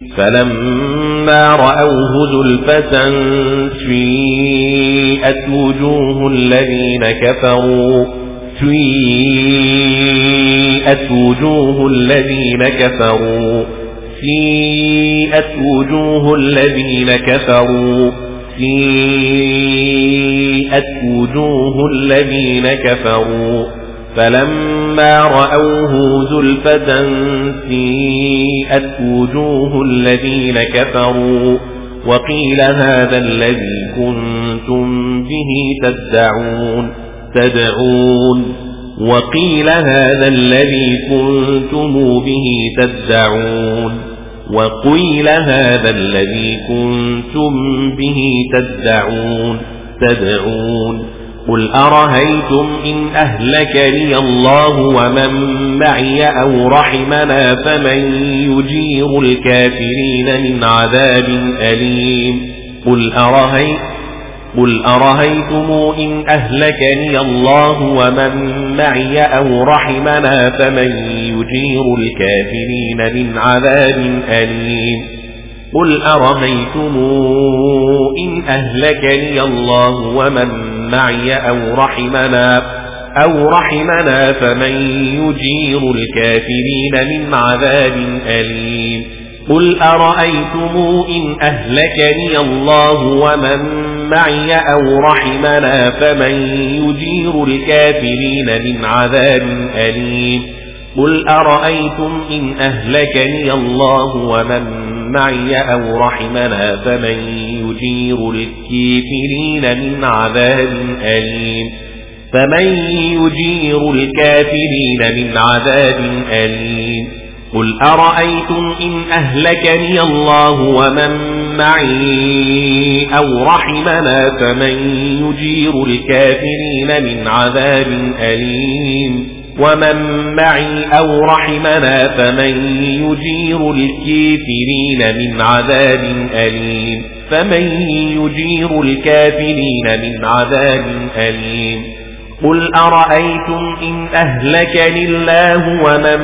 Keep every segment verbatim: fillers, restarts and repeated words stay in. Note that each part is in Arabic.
فلما رأوه زلفة سيئت وجوه الذين كفروا سيئت وجوه الذين كفروا سيئت وجوه الذين كفروا سيئت وجوه الذين كفروا فلما رأوه زلفة سيئت وجوه الذين كفروا وقيل هذا الذي كنتم به تدعون تدعون وقيل هذا الذي كنتم به تدعون وقيل هذا الذي كنتم به تدعون تدعون قل أرهيتم إن أهلكني الله ومن معي أو رحمنا فمن يجير الكافرين من عذاب أليم قل أرهيتم قل أرهيتم إن أهلكني الله ومن معي أو رحمنا فمن يجير الكافرين من عذاب أليم قل أرهيتم إن أهلكني الله ومن معي أو رحمنا أو رحمنا فمن يجير الكافرين من عذاب أليم قل أرأيتم إن أهلكني الله ومن معي أو رحمنا فمن يجير الكافرين من عذاب أليم قل أرأيتم إن أهلكني الله ومن معي أو رحمنا فمن يجير الكافرين من عذاب أليم فمن يجير الكافرين من عذاب أليم قل أرأيتم إن أهلكني الله ومن معي أو رحمنا فمن يجير الكافرين من عذاب أليم ومن معي أو رحمنا فمن يجير الكافرين من عذاب أليم فمن يجير الكافرين من عذاب أليم قل أرأيتم إن أهلكني الله ومن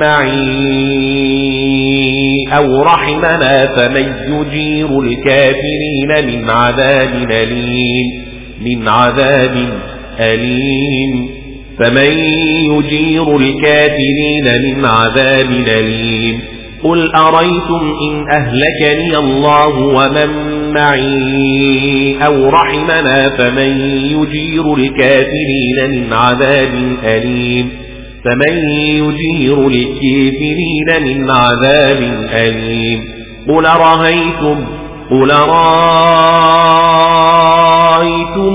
معي أو رحمنا فمن يجير الكافرين من عذاب أليم من عذاب أليم فمن يجير الكافرين من عذاب أليم قل أريتم إن أهلكني الله ومن معي أو رحمنا فمن يجير الكافرين من عذاب أليم فمن يجير الكافرين من عذاب أليم قل رأيتم قل رأيتم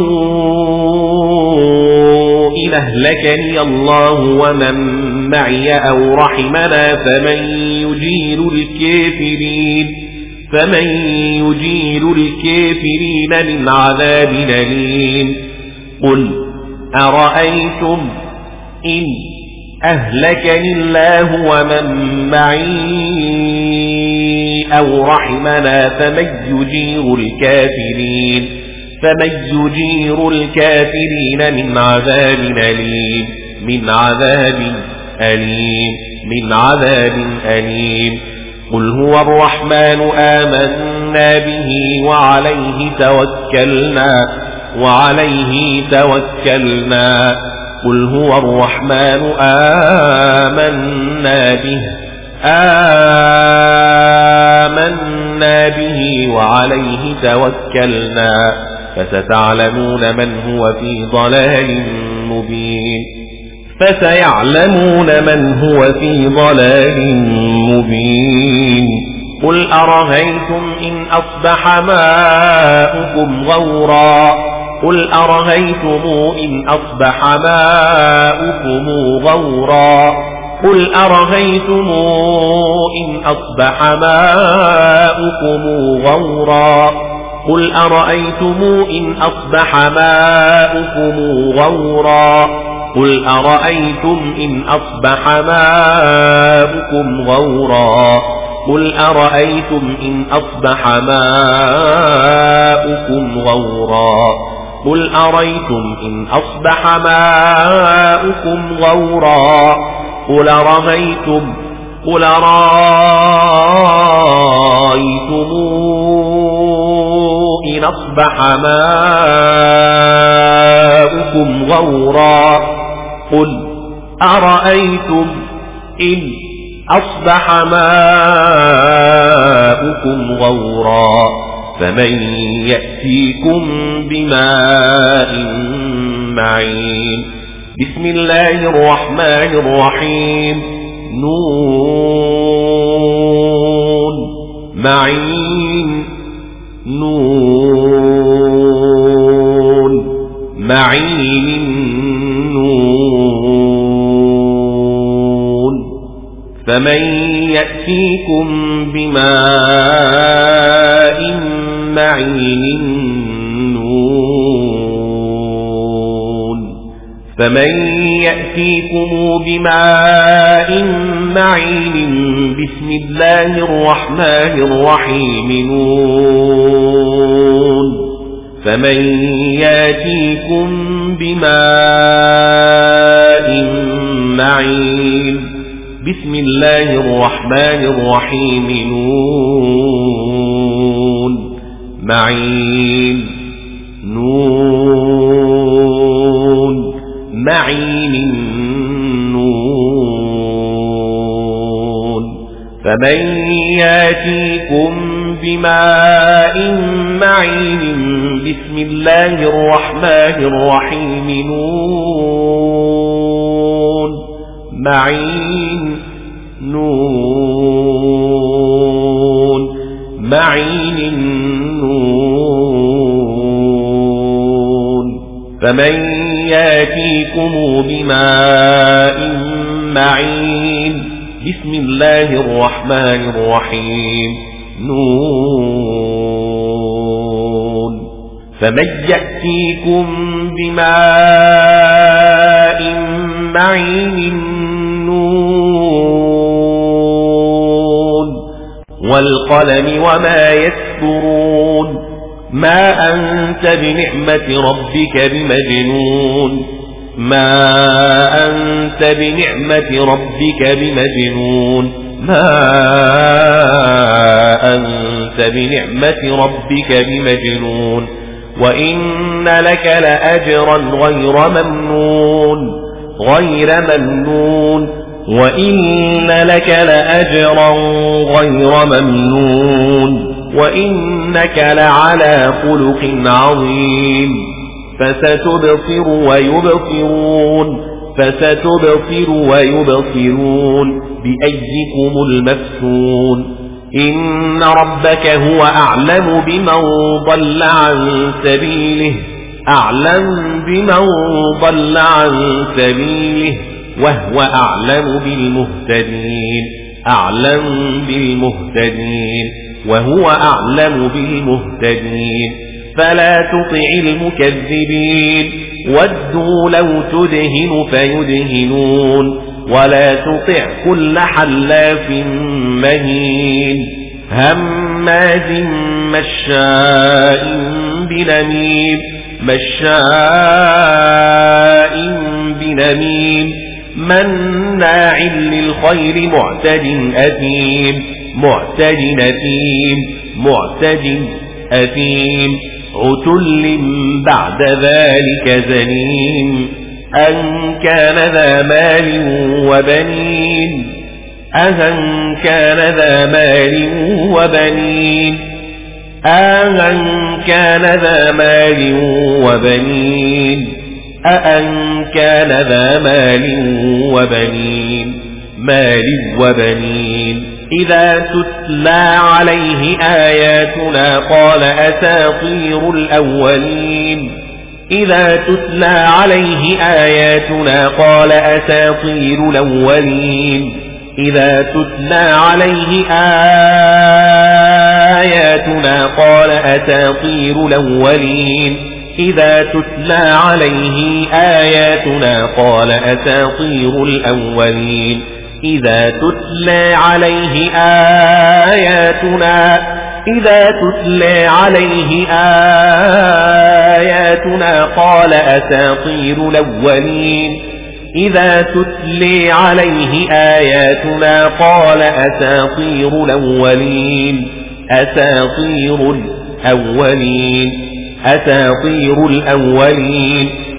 إن أهلكني الله ومن معي أو رحمنا فمن يجير الكافرين فمن يجير الكافرين من عذاب أليم قل أرأيتم إن أهلكني الله ومن معي أو رحمنا فمن يجير الكافرين فمن يجير الكافرين من عذاب أليم من عذاب أليم من عذاب أليم قل هو الرحمن آمنا به وعليه توكلنا وعليه توكلنا قل هو الرحمن آمنا به آمنا به وعليه توكلنا فستعلمون من هو في ضلال مبين فسيعلمون من هو في ضلال مبين قل أرهيتم إن أصبح ماؤكم غورا قل أرهيتم إن أصبح ماؤكم غورا قل أرهيتم إن أصبح ماؤكم غورا قل أرأيتم إن أصبح ماؤكم غورا قل أرأيتم إن أصبح ماؤكم غورا قل أرأيتم إن أصبح ماؤكم غورا قل أرأيتم إن أصبح ماؤكم غورا قل أرأيتم قل أرأيتم إن أصبح ماؤكم غورا قل أرأيتم إن أصبح ماؤكم غورا فمن يأتيكم بماء معين بسم الله الرحمن الرحيم نون معين نون معين نون فمن يأتيكم بماء معين نون فمن يأتيكم بماء معين بسم الله الرحمن الرحيم نون فمن يأتيكم بماء معين بسم الله الرحمن الرحيم نون معين نون معين نون فمن ياتيكم بماء معين بسم الله الرحمن الرحيم نون معين نون معين نون فمن ياتيكم بماء معين بسم الله الرحمن الرحيم نون فمن يأتيكم بماء معين نون والقلم وما يسطرون ما أنت بنعمة ربك بمجنون ما أنت بنعمة ربك بمجنون ما أنت بنعمة ربك بمجنون وإن لك لأجرا غير ممنون غير ممنون وإن لك لأجرا غير ممنون وإنك لعلى خلق عظيم فستبصر ويبصرون فستبصر ويبصرون بأيكم المفتون إن ربك هو أعلم بمن ضل عن سبيله أعلم بمن ضل عن سبيله وهو أعلم بالمهتدين أعلم بالمهتدين وهو أعلم بالمهتدين فلا تطع المكذبين ودوا لو تدهن فيدهنون ولا تطع كل حلاف مهين هماز مشاء بنميم مشاء بنميم مناع للخير معتد أثيم معتد أثيم معتد أثيم عتل بعد ذلك زنيم أن كان ذا مال وبنين أن كان ذا مال وبنين أن كان ذا مال وبنين أأن كان ذا مال وبنين مال وبنين إذا تتلى عليه آياتنا قال أساطير الأولين إذا تتلى عليه آياتنا قال أساطير الأولين إذا تتلى عليه آياتنا قال أساطير الأولين إذا تتلى عليه آياتنا قال أساطير الأولين إذا تتلى عليه آياتنا إذا تتلى عليه آياتنا قال أساطير الأولين إذا تتلى عليه آياتنا قال أساطير الأولين أساطير الأولين أساطير الأولين